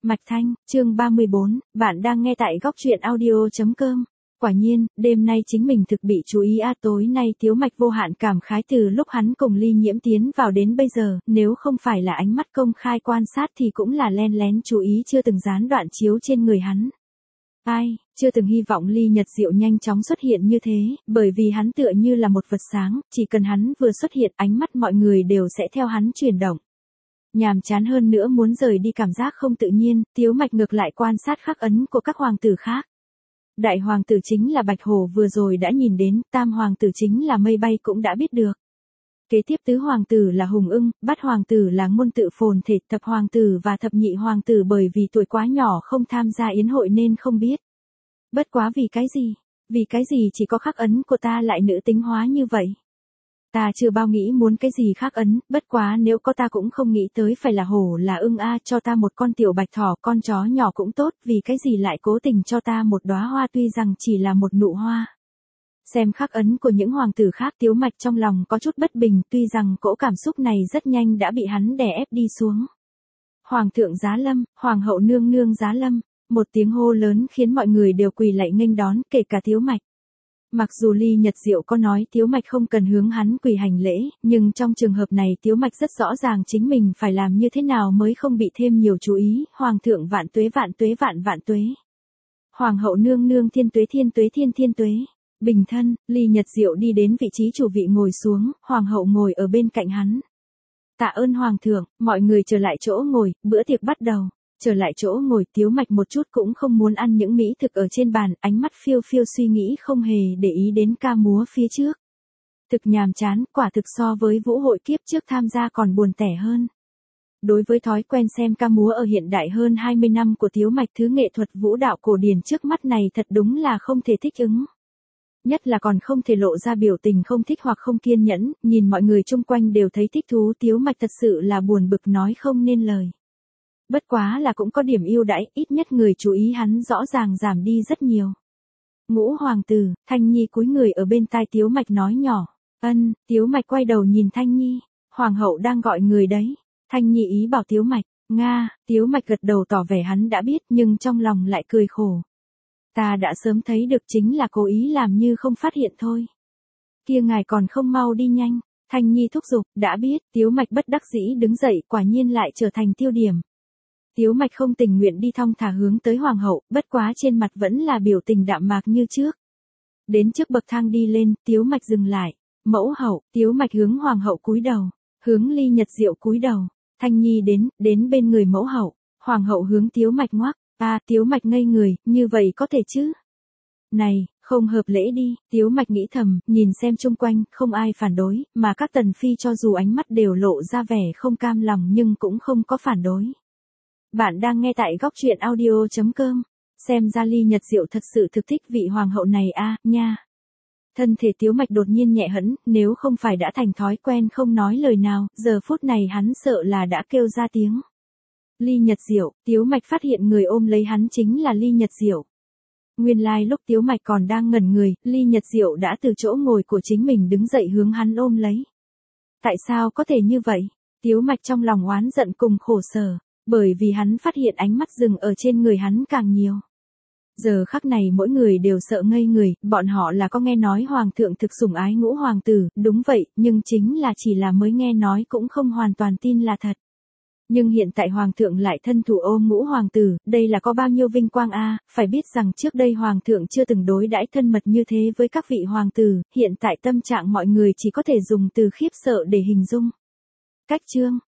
Mạch Thanh, chương 34, bạn đang nghe tại góc truyện audio.com. Quả nhiên, đêm nay chính mình thực bị chú ý tối nay Tiếu Mạch vô hạn cảm khái từ lúc hắn cùng Ly Nhiễm tiến vào đến bây giờ, nếu không phải là ánh mắt công khai quan sát thì cũng là len lén chú ý chưa từng gián đoạn chiếu trên người hắn. Ai, chưa từng hy vọng Ly Nhật Diệu nhanh chóng xuất hiện như thế, bởi vì hắn tựa như là một vật sáng, chỉ cần hắn vừa xuất hiện ánh mắt mọi người đều sẽ theo hắn chuyển động. Nhàm chán hơn nữa muốn rời đi cảm giác không tự nhiên, Tiếu Mạch ngược lại quan sát khắc ấn của các hoàng tử khác. Đại hoàng tử chính là Bạch Hổ vừa rồi đã nhìn đến, tam hoàng tử chính là Mây Bay cũng đã biết được. Kế tiếp tứ hoàng tử là Hùng Ưng, bát hoàng tử là Ngôn Tự Phồn Thể, thập hoàng tử và thập nhị hoàng tử bởi vì tuổi quá nhỏ không tham gia yến hội nên không biết. Bất quá vì cái gì? Vì cái gì chỉ có khắc ấn của ta lại nữ tính hóa như vậy? Ta chưa bao nghĩ muốn cái gì khắc ấn, bất quá nếu có ta cũng không nghĩ tới phải là hổ là ưng cho ta một con tiểu bạch thỏ con chó nhỏ cũng tốt, vì cái gì lại cố tình cho ta một đóa hoa tuy rằng chỉ là một nụ hoa. Xem khắc ấn của những hoàng tử khác Tiếu Mạch trong lòng có chút bất bình, tuy rằng cỗ cảm xúc này rất nhanh đã bị hắn đè ép đi xuống. Hoàng thượng giá lâm, hoàng hậu nương nương giá lâm, một tiếng hô lớn khiến mọi người đều quỳ lạy nghênh đón, kể cả Tiếu Mạch. Mặc dù Ly Nhật Diệu có nói Tiếu Mạch không cần hướng hắn quỳ hành lễ, nhưng trong trường hợp này Tiếu Mạch rất rõ ràng chính mình phải làm như thế nào mới không bị thêm nhiều chú ý. Hoàng thượng vạn tuế vạn tuế vạn vạn tuế. Hoàng hậu nương nương thiên tuế thiên tuế thiên thiên tuế. Bình thân, Ly Nhật Diệu đi đến vị trí chủ vị ngồi xuống, hoàng hậu ngồi ở bên cạnh hắn. Tạ ơn hoàng thượng, mọi người trở lại chỗ ngồi, bữa tiệc bắt đầu. Trở lại chỗ ngồi Tiếu Mạch một chút cũng không muốn ăn những mỹ thực ở trên bàn, ánh mắt phiêu phiêu suy nghĩ không hề để ý đến ca múa phía trước. Thực nhàm chán, quả thực so với vũ hội kiếp trước tham gia còn buồn tẻ hơn. Đối với thói quen xem ca múa ở hiện đại hơn 20 năm của Tiếu Mạch thứ nghệ thuật vũ đạo cổ điển trước mắt này thật đúng là không thể thích ứng. Nhất là còn không thể lộ ra biểu tình không thích hoặc không kiên nhẫn, nhìn mọi người chung quanh đều thấy thích thú Tiếu Mạch thật sự là buồn bực nói không nên lời. Bất quá là cũng có điểm ưu đãi, ít nhất người chú ý hắn rõ ràng giảm đi rất nhiều. Ngũ hoàng tử, Thanh Nhi cúi người ở bên tai Tiếu Mạch nói nhỏ. Tiếu Mạch quay đầu nhìn Thanh Nhi. Hoàng hậu đang gọi người đấy. Thanh Nhi ý bảo Tiếu Mạch. Nga, Tiếu Mạch gật đầu tỏ vẻ hắn đã biết nhưng trong lòng lại cười khổ. Ta đã sớm thấy được chính là cố ý làm như không phát hiện thôi. Kia ngài còn không mau đi nhanh. Thanh Nhi thúc giục, đã biết, Tiếu Mạch bất đắc dĩ đứng dậy quả nhiên lại trở thành tiêu điểm. Tiếu Mạch không tình nguyện đi thong thả hướng tới hoàng hậu, bất quá trên mặt vẫn là biểu tình đạm mạc như trước. Đến trước bậc thang đi lên, Tiếu Mạch dừng lại. Mẫu hậu, Tiếu Mạch hướng hoàng hậu cúi đầu, hướng Ly Nhật Diệu cúi đầu. Thanh Nhi đến bên người mẫu hậu, hoàng hậu hướng Tiếu Mạch ngoắc. Tiếu Mạch ngây người, như vậy có thể chứ? Này, không hợp lễ đi, Tiếu Mạch nghĩ thầm, nhìn xem chung quanh, không ai phản đối, mà các tần phi cho dù ánh mắt đều lộ ra vẻ không cam lòng nhưng cũng không có phản đối. Bạn đang nghe tại góc truyện audio.com. Xem ra Ly Nhật Diệu thật sự thực thích vị hoàng hậu này nha. Thân thể Tiếu Mạch đột nhiên nhẹ hẫng, nếu không phải đã thành thói quen không nói lời nào, giờ phút này hắn sợ là đã kêu ra tiếng. Ly Nhật Diệu, Tiếu Mạch phát hiện người ôm lấy hắn chính là Ly Nhật Diệu. Nguyên lai lúc Tiếu Mạch còn đang ngẩn người, Ly Nhật Diệu đã từ chỗ ngồi của chính mình đứng dậy hướng hắn ôm lấy. Tại sao có thể như vậy? Tiếu Mạch trong lòng oán giận cùng khổ sở. Bởi vì hắn phát hiện ánh mắt dừng ở trên người hắn càng nhiều. Giờ khắc này mỗi người đều sợ ngây người, bọn họ là có nghe nói hoàng thượng thực sủng ái ngũ hoàng tử, đúng vậy, nhưng chính là chỉ là mới nghe nói cũng không hoàn toàn tin là thật. Nhưng hiện tại hoàng thượng lại thân thủ ôm ngũ hoàng tử, đây là có bao nhiêu vinh quang phải biết rằng trước đây hoàng thượng chưa từng đối đãi thân mật như thế với các vị hoàng tử, hiện tại tâm trạng mọi người chỉ có thể dùng từ khiếp sợ để hình dung. Cách chương,